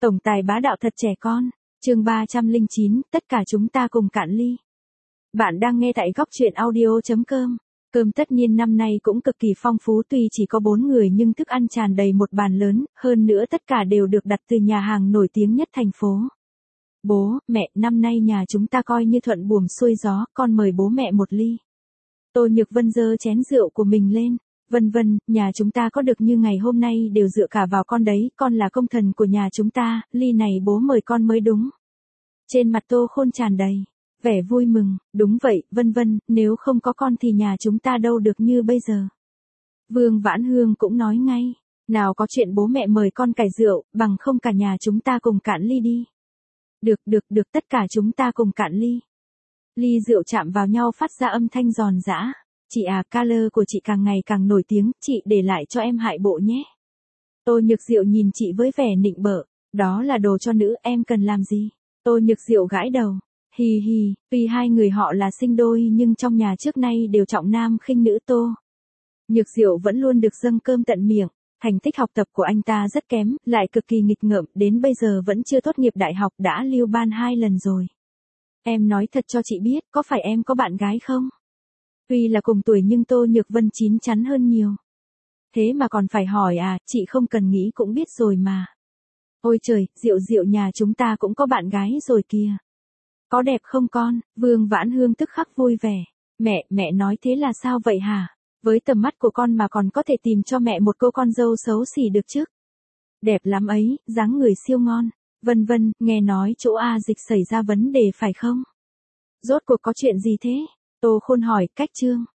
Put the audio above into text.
Tổng tài bá đạo thật trẻ con. Chương 309, tất cả chúng ta cùng cạn ly. Bạn đang nghe tại góc truyện audio.com. Cơm tất niên năm nay cũng cực kỳ phong phú, tuy chỉ có 4 người nhưng thức ăn tràn đầy một bàn lớn, hơn nữa tất cả đều được đặt từ nhà hàng nổi tiếng nhất thành phố. Bố, mẹ, năm nay nhà chúng ta coi như thuận buồm xuôi gió, con mời bố mẹ một ly. Tô Nhược Vân giơ chén rượu của mình lên. Vân Vân, nhà chúng ta có được như ngày hôm nay đều dựa cả vào con đấy, con là công thần của nhà chúng ta, ly này bố mời con mới đúng. Trên mặt Tô Khôn tràn đầy vẻ vui mừng, đúng vậy, Vân Vân, nếu không có con thì nhà chúng ta đâu được như bây giờ. Vương Vãn Hương cũng nói ngay, nào có chuyện bố mẹ mời con cải rượu, bằng không cả nhà chúng ta cùng cạn ly đi. Được, tất cả chúng ta cùng cạn ly. Ly rượu chạm vào nhau phát ra âm thanh giòn giã. Chị à, color của chị càng ngày càng nổi tiếng, chị để lại cho em hại bộ nhé. Tô Nhược Diệu nhìn chị với vẻ nịnh bợ, đó là đồ cho nữ, em cần làm gì? Tô Nhược Diệu gãi đầu, hì hì, tuy hai người họ là sinh đôi nhưng trong nhà trước nay đều trọng nam khinh nữ. Tô Nhược Diệu vẫn luôn được dâng cơm tận miệng, thành tích học tập của anh ta rất kém, lại cực kỳ nghịch ngợm, đến bây giờ vẫn chưa tốt nghiệp đại học đã lưu ban 2 lần rồi. Em nói thật cho chị biết, có phải em có bạn gái không? Tuy là cùng tuổi nhưng Tô Nhược Vân chín chắn hơn nhiều. Thế mà còn phải hỏi à, chị không cần nghĩ cũng biết rồi mà. Ôi trời, Diệu Diệu nhà chúng ta cũng có bạn gái rồi kìa. Có đẹp không con? Vương Vãn Hương tức khắc vui vẻ. Mẹ nói thế là sao vậy hả? Với tầm mắt của con mà còn có thể tìm cho mẹ một cô con dâu xấu xỉ được chứ? Đẹp lắm ấy, dáng người siêu ngon. Vân Vân, nghe nói chỗ A Dịch xảy ra vấn đề phải không? Rốt cuộc có chuyện gì thế? Tô Khôn hỏi, cách Trương